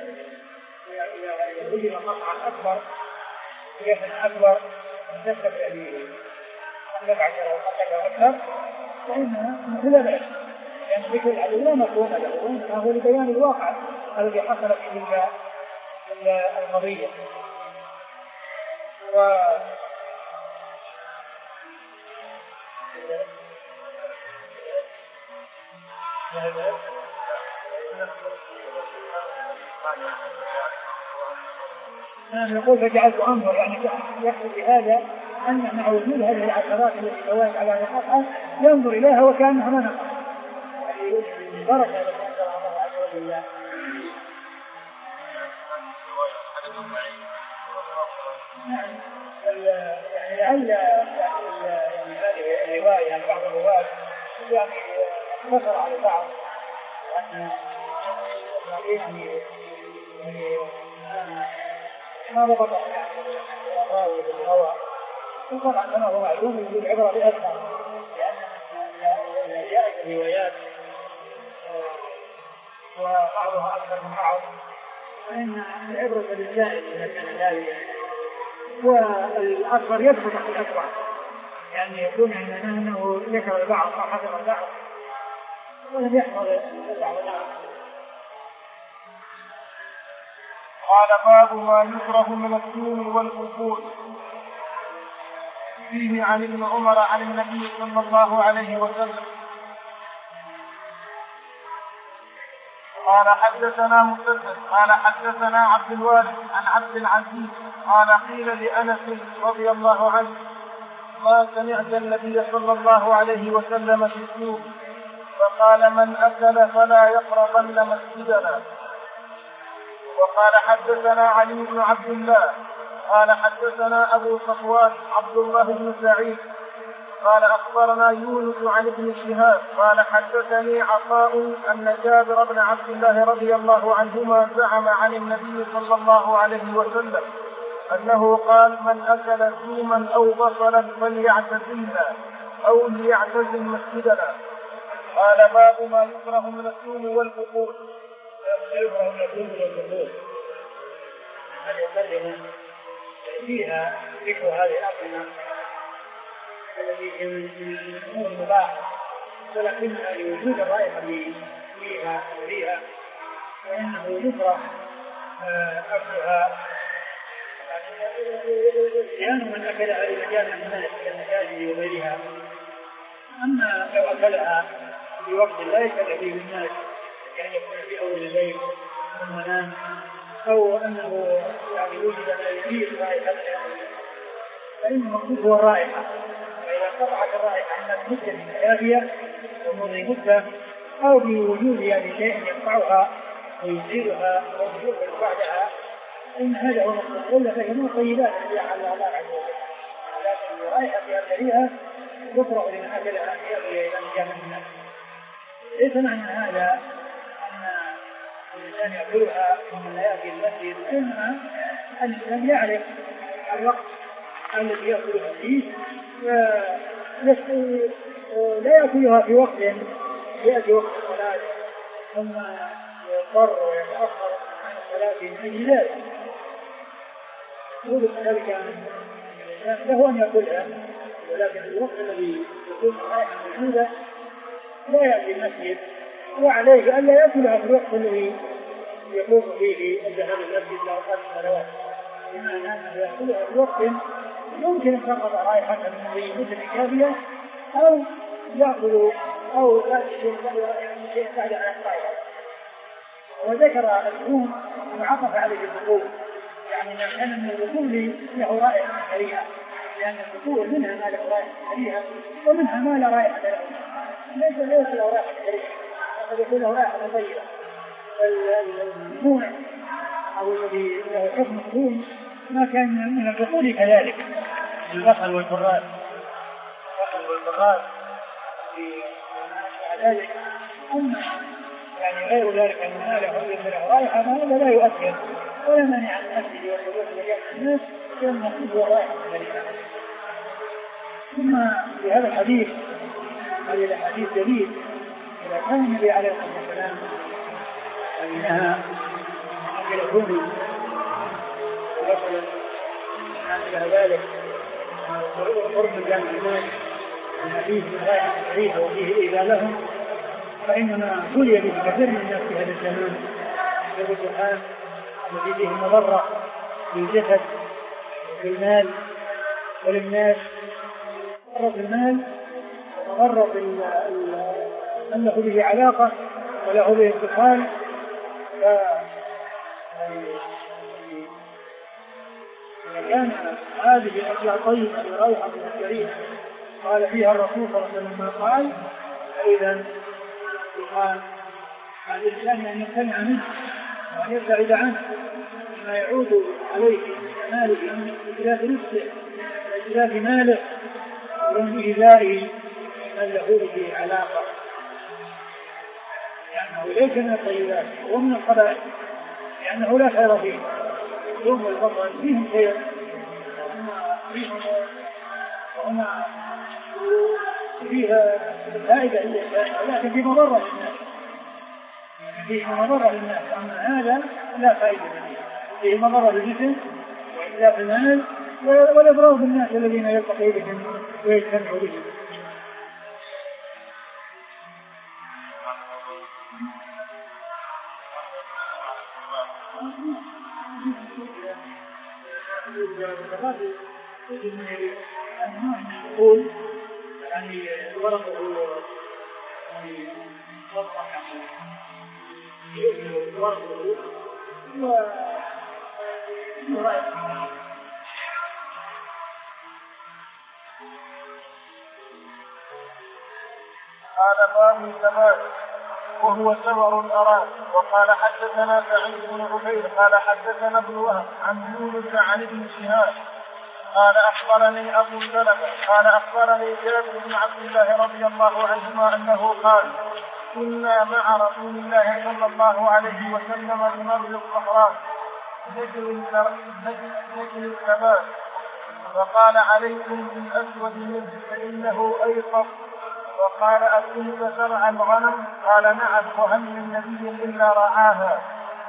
إذا وجد قطعة أكبر قياسا أكبر تنسك الذي أكثر عشرة أو أكثر فإنها لا بأس، لأن ذكر العدد لا مفهوم له، وإنما هو لبيان الواقع الذي حصل في تلك القضية. و أنا يقول فجعلت أنظر، يعني يقصد بهذا أن مع وجود هذه العشرات التي توالت على القطعة ينظر إليها وكأنها ما نقص، يعني بركة التي أنزل الله عز وجل. نعم، يعني لعل يعني هذه الرواية يعني بعض الرواة يعني نصر على بعض أن يعني ما ضبط الراوي بالهوى، وطبعا كما هو معلوم يجوز العبرة بأكثر، لأن جاءت الروايات وبعضها أكثر من بعض، فإن العبرة بالزائد إذا كان لاويا، والأكبر يثبت في الأكبر، يعني يكون عندنا أنه ذكر البعض أو حفظ البعض ولم يحفظ البعض. قال باب ما يكره من السوم والكفور. فيه عن ابن عمر عن النبي صلى الله عليه وسلم قال حدثنا مسدد قال حدثنا عبد الوارث عن عبد العزيز قال قيل لأنس رضي الله عنه ما سمعت النبي صلى الله عليه وسلم في السوم، فقال من أكل فلا يقربن مسجدنا. وقال حدثنا علي بن عبد الله قال حدثنا أبو صفوان عبد الله بن سعيد قال أخبرنا يونس عن ابن شهاب قال حدثني عطاء أن جابر بن عبد الله رضي الله عنهما زعم عن النبي صلى الله عليه وسلم أنه قال من أكل ثوما أو بصلا فليعتزلنا أو ليعتزل مسجدنا. قال باب ما يكره من الثوم والبقول. يكره من الثوم والبقول أن يقدم فيها ذكر هذه الأطعمة الذي من الأمور المباحة، ولكنها لوجود الرائحة فيها فيها فإنه يكره أكلها، لأن من أكلها لمجال الناس كالمساجد وغيرها. أما لو أكلها في وقت لا يكل فيه الناس، يعني يكون في أول الليل ثم نام، أو أنه يعني وجد ما يزيد رائحتها، فإن المقصود هو الرائحة. فإذا قطعت الرائحة من مدة كافية ومضي مدة، أو بوجود يعني شيء يقطعها ويزيلها ويزيلها بعدها، إن هذا هو المقصود. إلا فهي من الطيبات التي أحلها الله عز وجل، لكن الرائحة في أثرها يكره لمن أكلها في أيام الناس. ليس معنى هذا أن الإنسان يأكلها ثم لا يأتي المسجد، إنما الإنسان يعرف الوقت الذي يأكلها فيه، لا يأكلها في وقت يأتي وقت الصلاة ثم يضطر ويتأخر عن الصلاة من أجل ذلك. يقول ذلك الإنسان له أن يأكلها، ولكن في الوقت الذي يكون الرائحة موجودة لا يأتي المسجد، وعليه أن لا يأكلها في الوقت الذي يقوم فيه الذهاب المسجد لأوقات الصلوات، بمعنى أنه يأكلها في وقت يمكن أن تنقطع رائحتها من مدة كافية، أو يأكل أو يأكل شيء بعد عن الرائحة. وذكر العلوم وعطف عليه البقول، يعني أن من البقول له رائحة كريهة، لأن البقول منها ما له رائحة كريهة ومنها ما لا رائحة له، ليس ليس له رائحة كريهة، قد يكون له رائحة طيبة. الممنوع أو الذي له حكم الثوم ما كان من البقول كذلك، البخل والبراز البخل والبراز في ذلك. أما يعني غير ذلك أن هذا هو يمنع رائحة هذا لا يؤثر ولا مانع عن الأكل والحدوث لرياح الناس كما هو رائحة غريبة. ثم في هذا الحديث هذه الحديث دليل إذا كان النبي عليه الصلاة والسلام أن نهى أن يكون مثلا عن ذلك قرب جامع الناس الحديث من رائحة غريبة وفيه إيذاء لهم، فإنما بلي به كثير من الناس في هذا الزمان في الدخان الذي فيه مضرة للجسد وفي المال وللناس، مضرة المال ومضرة من له به علاقة وله به اتصال. إذا كان هذه الأشياء طيبة برائحة كريمة قال فيها الرسول صلى الله عليه وسلم ما قال، فإذا قال على الإنسان أن يمتنع منه وأن يبتعد عنه ما يعود عليه ماله من إتلاف نفسه وإتلاف ماله ومن إيذائه من له به علاقة، لأنه ليس من الطيبات ومن الخبائث لأنه لا خير فيه. يوم والبطل فيهم خير فيهم وهنا فيها فائدة لكن في مضرة للناس فيه مضرة للناس. أما هذا لا فائدة فيه، فيه مضرة للجسم وإتلاف المال والإضرار بالناس الذين يلتقي بهم ويجتمعوا بهم. يقول يعني ورقه يعني وضح يعني ورقه قال باب الثبات وهو سور الأراد. وقال حدثنا سعيد بن عبيد قال حدثنا ابن وهب عن يونس عن ابن شهاب قال أخبرني أبو سلمة قال أخبرني جابر بن عبد الله رضي الله عنهما أنه قال كنا مع رسول الله صلى الله عليه وسلم بمر الصحراء نجري الثبات فقال عليكم بالأسود منه فإنه أيقظ. وقال أكنت ترعى الغنم قال نعم وهل من نبي إلا رعاها.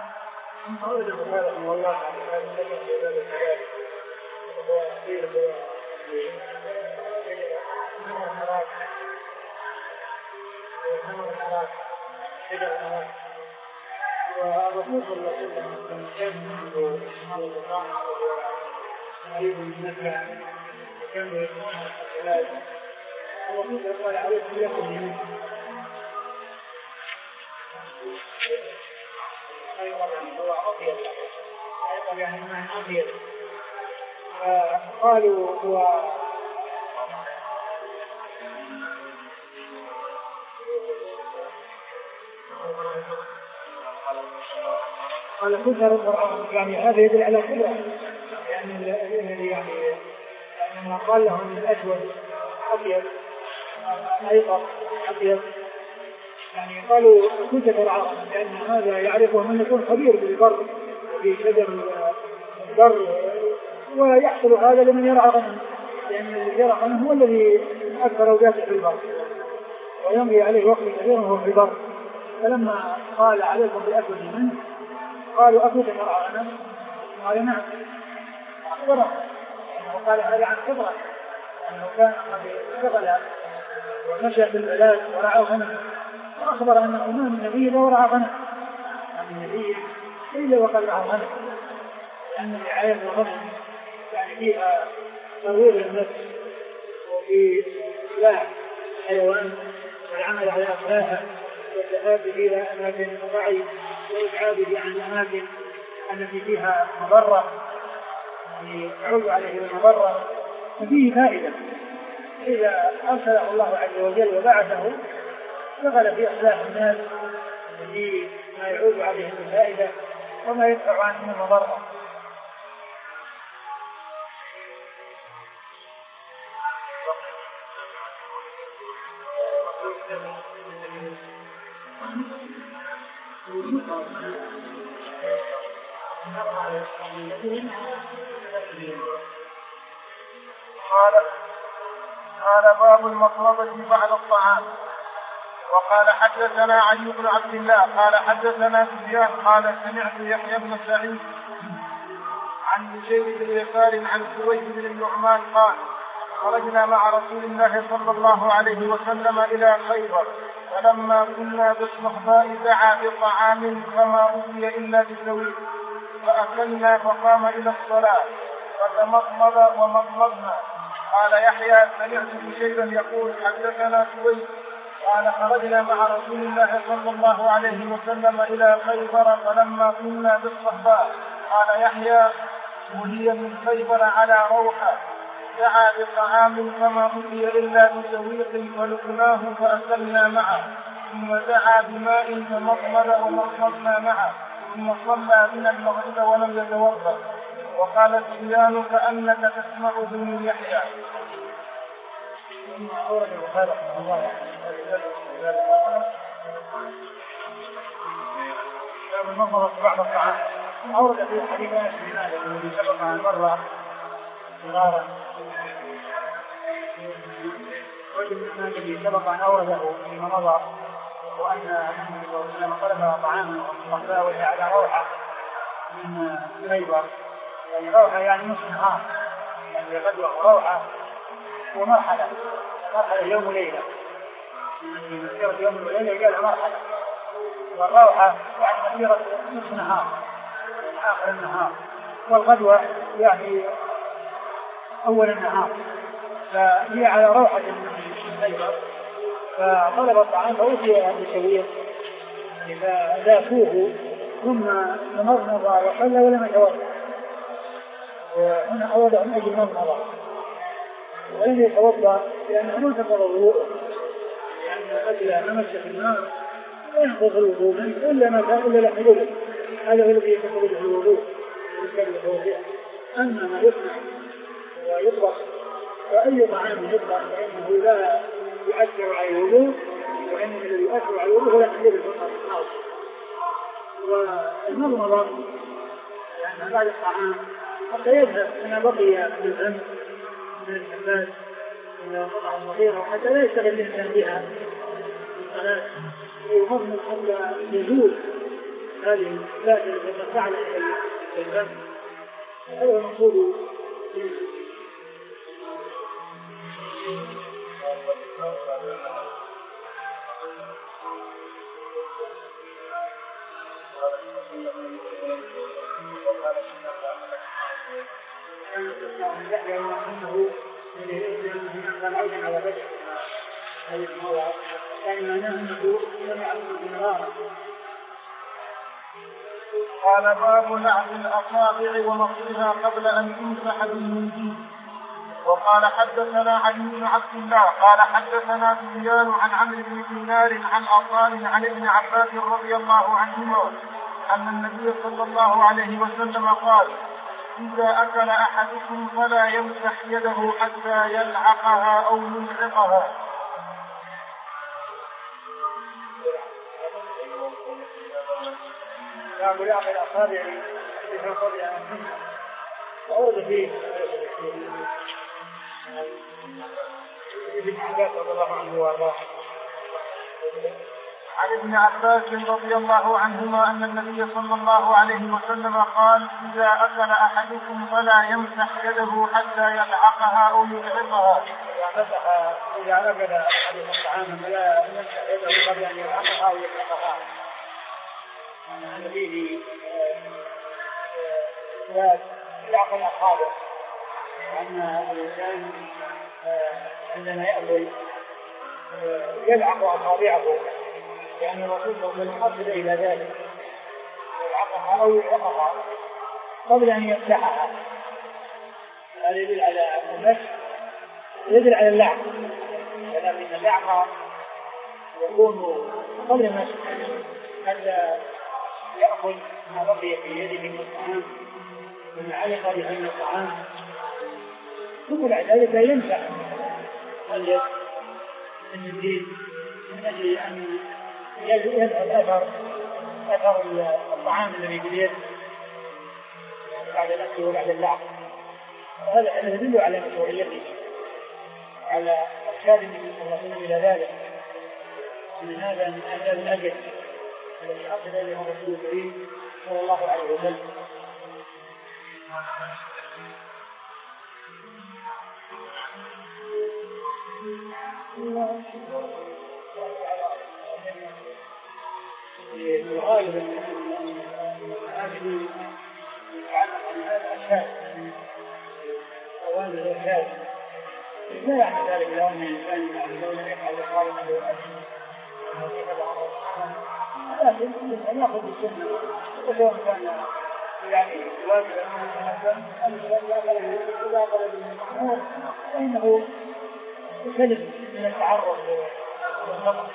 والرسول صلى الله عليه وسلم كان عنده إسماعيل الرضاعة وقريب من مكة وكانوا يقومون الصلاة. الرسول قال عليكم يأخذ منه أيضا هو أبيض أيضا يعني ما أبيض. قالوا هو قال كنت القرآن يعني هذا يدل على كبرى يعني يعني لما قال لهم الأسود أبيض أيضا أبيض يعني قالوا كنت ترعى لأن هذا يعرفه من يكون خبير بالبر في شجر البر ويحصل هذا لمن يرعى غنم لأن الذي يرعى غنم هو الذي أكثر أوقاته في البر ويمضي عليه وقت كثير وهو في البر. فلما قال عليكم بالأسود منه قالوا أكنت ترعى غنم قال نعم أخبره قال هذا عن خبرة أنه كان قد اشتغل ومشى بالبلاد ورعى غنم وأخبر أنه ما من نبي إلا ورعى غنم من نبي إلا وقد رعى غنم لأن الرعاية الغنم يعني فيها ترويض النفس وفي إصلاح الحيوان والعمل على أصلاحه والذهاب إلى أماكن الرعي وإبعاده عن الأماكن التي فيها مضرة يعود عليه المضرة ففيه فائدة. إذا أرسله الله عز وجل وبعثه شغل في إصلاح الناس الذي ما يعود عليه الفائدة وما يدفع عنه المضرة. قال قال باب المطلبة بعد الطعام. وقال حدثنا علي بن عبد الله قال حدثنا سفيان قال سمعت يحيى بن سعيد عن بشير بن يسار عن سويد بن النعمان قال خرجنا مع رسول الله صلى الله عليه وسلم إلى خيبر فلما كنا بالصحباء دعا بطعام فما أوتي إلا بسويد فأكلنا فقام إلى الصلاة فتمضمض ومضمضنا. قال يحيى سمعت بشيرا يقول حدثنا سويد قال خرجنا مع رسول الله صلى الله عليه وسلم إلى خيبر فلما كنا بالصحباء قال يحيى وهي من خيبر على روحة دعا بطعام فما أوتي إلا بسويق فلقناه فأكلنا معه ثم دعا بماء فمضمض ومضمضنا معه ثم صلى بنا المغرب ولم يتوضأ. وقال سفيان كأنك تسمعه من يحيى. ثم أورد البخاري رحمه الله باب المضمضة بعد الطعام. أورد في حديث أنس بن مالك الذي سبق عن مرة صغارا رجل من الذي سبق أن أورده فيما مضى وأن النبي صلى الله عليه وسلم طلب طعاما وصحبه وهي على روحة من خيبر يعني روحة يعني نصف نهار يعني غدوة وروحة ومرحلة مرحلة يوم وليلة من مسيرة يوم وليلة قال مرحلة والروحة يعني مسيرة نصف نهار آخر النهار والغدوة يعني أول النهار فهي على روحة من خيبر فطلب الطعام فأوتي بسويق فذاكوه ثم تمضمض وصلى ولم يتوضأ وهنا أورد من أجل مضمضة ولم يتوضأ لأنه ما انتقض الوضوء لأن الرجل لمس في النار لا ينقض الوضوء إلا ما كان إلا لحم الوضوء هذا هو الذي ينتقض به الوضوء أما ما يصنع ويطبخ فأي طعام يطبخ فإنه لا يؤثر على الوضوء وإنما الذي يؤثر على الوضوء هو لحم الوضوء. والمضمضة لأن بعد الطعام حتى يذهب أن بقي في الفم من الحبات إلى قطعة صغيرة وحتى لا يشتغل الإنسان بها الصلاة ومضمض حتى يزول هذه الحبات التي تفعل في الفم. هذا هو المقصود. قال باب لعب الأصابع ومصرها قبل أن يمسح بالمنديل. وقال حدثنا علي بن عبد الله قال حدثنا سفيان عن عمرو بن دينار عن عطاء عن ابن عباس رضي الله عنهما أن النبي صلى الله عليه وسلم قال إذا أكل أحدكم فلا يمسح يده حتى يلعقها أو يلعقها. نعم يعقل الأصابع في الصدر عن السنة وأورد فيه ابن عباس رضي الله عنه وارضاه عن ابن عباس رضي الله عنهما أن النبي صلى الله عليه وسلم قال إذا أكل أحدكم فلا يمسح يده حتى يلعقها أو يلعقها. إذا أكل أحدكم طعاما فلا يمسح يده قبل أن يلعقها أو يلعقها. الذي يلعق الأصابع لأن الإنسان عندما يأكل يلعق أصابعه يعني الرسول صلى الله عليه وسلم حفظ إلى ذلك يلعقها أو يلعقها قبل أن يفتحها. هذا يدل على المسح يدل على اللعق ولكن اللعق يكون قبل المسح حتى يأكل ما بقي في يده من الطعام ثم علق بهذا الطعام ثم بعد ذلك يمسح اليد من الدين من أجل أن يذهب أثر أثر الطعام الذي في اليد بعد الأكل وبعد اللعب. هذا يدل على مشروعيته على إرشاد النبي صلى الله عليه وسلم إلى ذلك، من هذا من آداب الأجل الذي أرشد إليه الرسول الكريم صلى الله عليه وسلم. الغالب أن هذه يتعلق بهذا الأشياء أوامر الأشياء لا يعني ذلك لو أن الإنسان لو لم يفعل خارج الأشياء، لكن يأخذ بالسنة وسواء كان يعني واجب أن إذا قلب المأمور فإنه يسلم من التعرض للخطأ.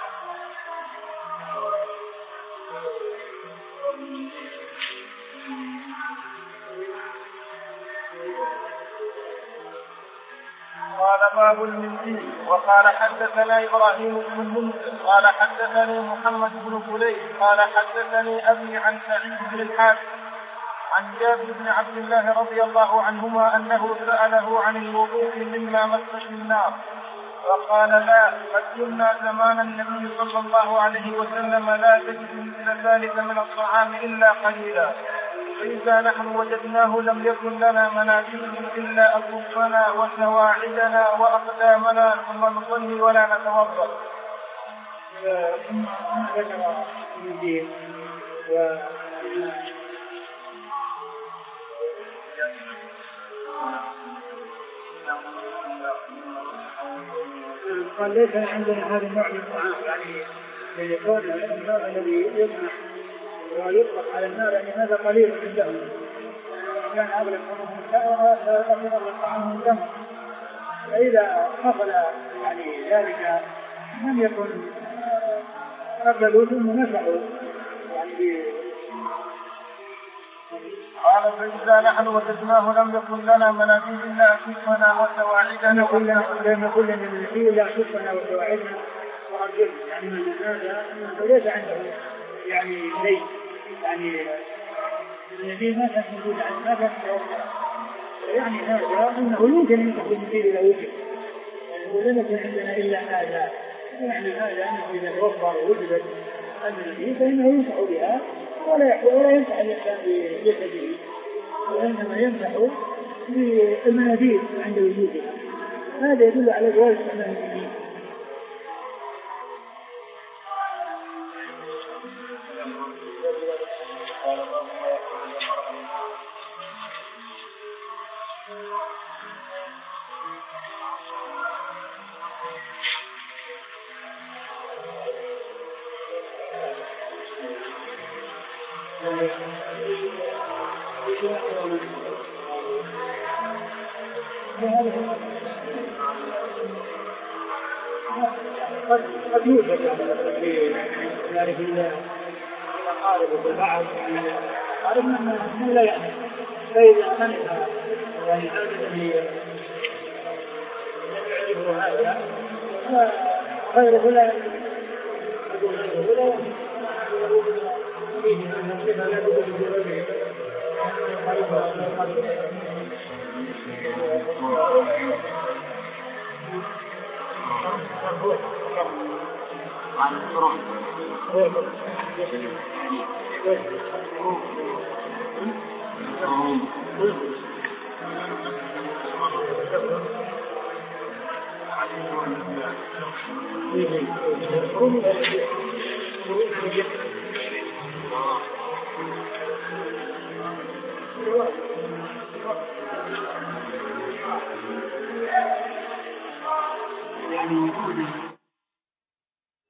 قال باب المنزل. وقال حدثنا إبراهيم بن المنذر قال حدثني محمد بن فليح قال حدثني أبي عن سعيد بن الحارث عن جابر بن عبد الله رضي الله عنهما أنه سأله عن الوضوء مما مست النار فقال لا، قد كنا زمان النبي صلى الله عليه وسلم لا تجد مثل ذلك من الطعام إلا قليلا، فإذا نحن وجدناه لم يكن لنا منابذ إلا أكفنا وسواعدنا وأقدامنا ثم نصلي ولا نتوضأ. ثم ذكر الدين قال ليس عندنا هذا النوع من الطعام، يعني يكون النوع الذي يطمح ويطلق على النار يعني هذا قليل جدا، كان أغلب منهم أغلب الطعام دم، فإذا حصل يعني ذلك لم يكن قبلوا ثم نفعوا يعني. قال فإذا نحن وجدناه لم يكن لنا منابذ إلا أكفنا وسواعدنا لم يكن لنا منابذ إلا أكفنا وسواعدنا ورجلنا، يعني من هذا ليس عنده يعني شيء يعني الذي ما كان موجود عن ما كان موجود، يعني هذا أنه يمكن أن يكون المثيل إلى وجه، ولم يكن عندنا إلا هذا، يعني هذا أنه إذا توفر وجدت المنابذ فإنه ينفع بها ولا ينفع الإنسان بجسده، وإنما ينفع بالمنابذ عند وجودها. هذا يدل على جواز استعمال المنابذ. قد يوجد في ذلك الأقارب والبعض قارب من لا يعني، فإذا منها يعني هذا الذي يعرفه هذا خيره لا يقول خيره ولا لا تقول بوجهه عن الطرق يعني